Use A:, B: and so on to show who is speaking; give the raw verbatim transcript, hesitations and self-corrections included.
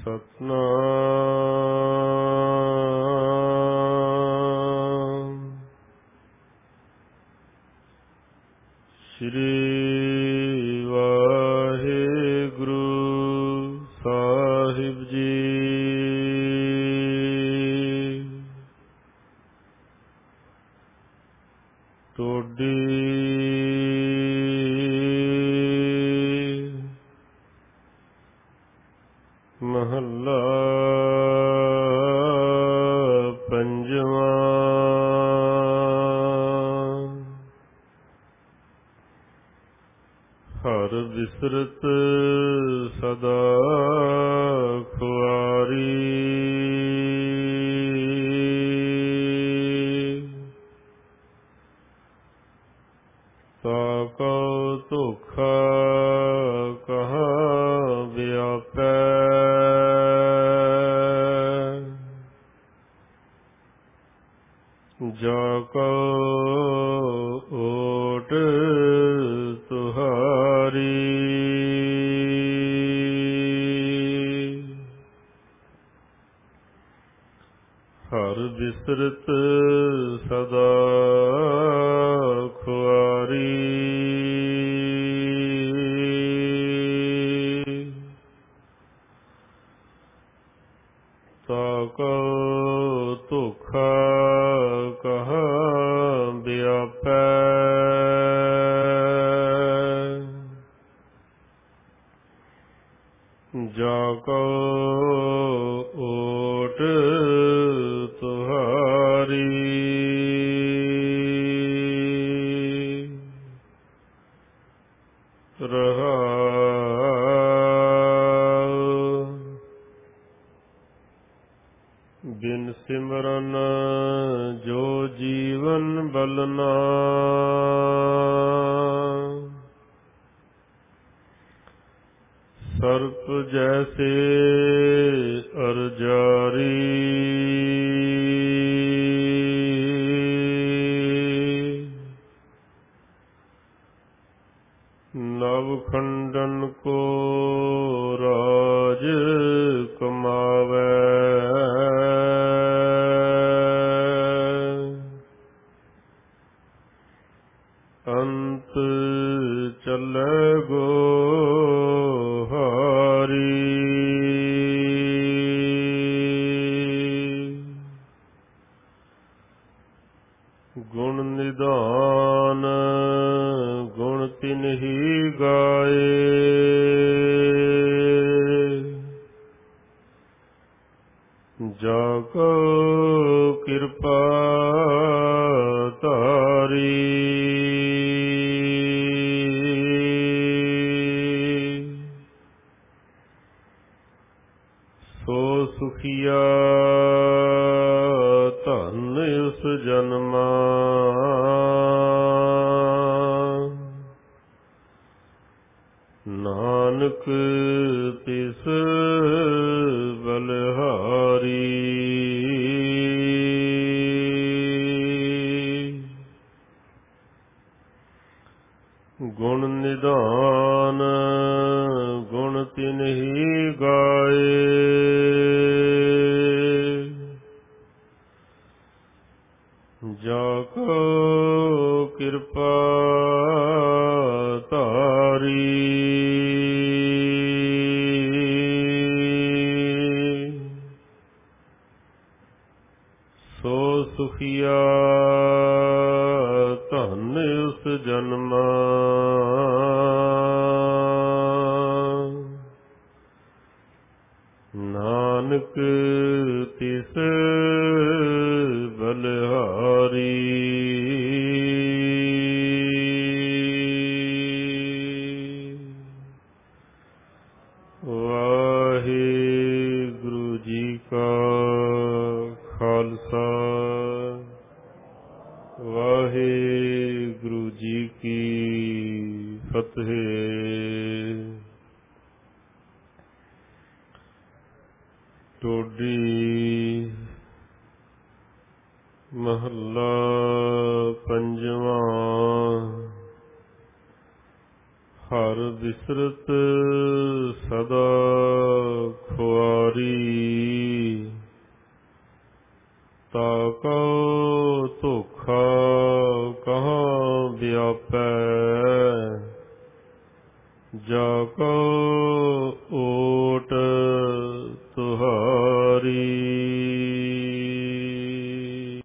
A: ਸਤਨਾਮ ਸ਼੍ਰੀ ਵਾਹਿਗੁਰੂ ਸਾਹਿਬ ਜੀ। ਟੋਡੀ ਮਹੱਲਾ ਪੰਜਵਾਂ। ਹਰ ਬਿਸਰਤ ਸਦਾ ਖੁਆਰੀ, ਤਾਕਾ ਧੋਖਾ ਕਹਾਂ ਵਿਆਪੈ। ਜਾਕੋ ਓਟ ਤੁਹਾਰੀ, ਹਰ ਬਿਸਰਤ ਸਦਾ ਖੁਆਰੀ, ਤਾਕੋ ਧੋਖਾ ਕਹਾਂ ਵਿਆਪੈ। ਜਾਕੋ ਓਟ ਤੁਹਾਰੀ, ਰਹਾਉ। ਬਿਨ ਸਿਮਰਨ ਜੋ ਜੀਵਨ ਬਲਨਾ, ਸਰਪ ਜੈਸੇ ਅਰਜਾਰੀ। ਨਵ ਖੰਡਨ ਕੋ ਰਾਜ ਕਮਾਵੈ, ਅੰਤ ਚੱਲੈ ਗੋਹਾਰੀ। ਗੁਣ ਨਿਧਾਨ ਗੁਣ ਤਿਨਹੀ ਗਾਏ, ਜਾਕੋ ਕਿਰਪਾ ਧਾਰੀ। ਸੋ ਸੁਖੀਆ ਧਨ ਉਸ ਜਨਮਾ, ਨਾਨਕ ਤਿਸ ਬਲਿਹਾਰੀ। ਗੁਣ ਨਿਧਾਨ ਗੁਣ ਤਿਨਹੀ ਗਾਏ, ਜਾਕੋ ਕਿਰਪਾ ਧਾਰੀ। ਸੋ ਸੁਖੀਆ ਧਨ ਉਸ ਜਨਮਾ, ਨਾਨਕ ਤਿਸ ਬਲਿਹਾਰੀ। ਵਾਹਿਗੁਰੂ ਜੀ ਕਾ ਖਾਲਸਾ, ਵਾਹਿਗੁਰੂ ਜੀ ਕੀ ਫਤਿਹ। ਟੋਡੀ ਮਹੱਲਾ ਪੰਜਵਾਂ। ਹਰ ਬਿਸਰਤ ਸਦਾ ਖੁਆਰੀ, ਕੋ ਧੋਖਾ ਕਹਾਂ ਵਿਆਪੈ, ਜਾ ਕੋ ਓਟ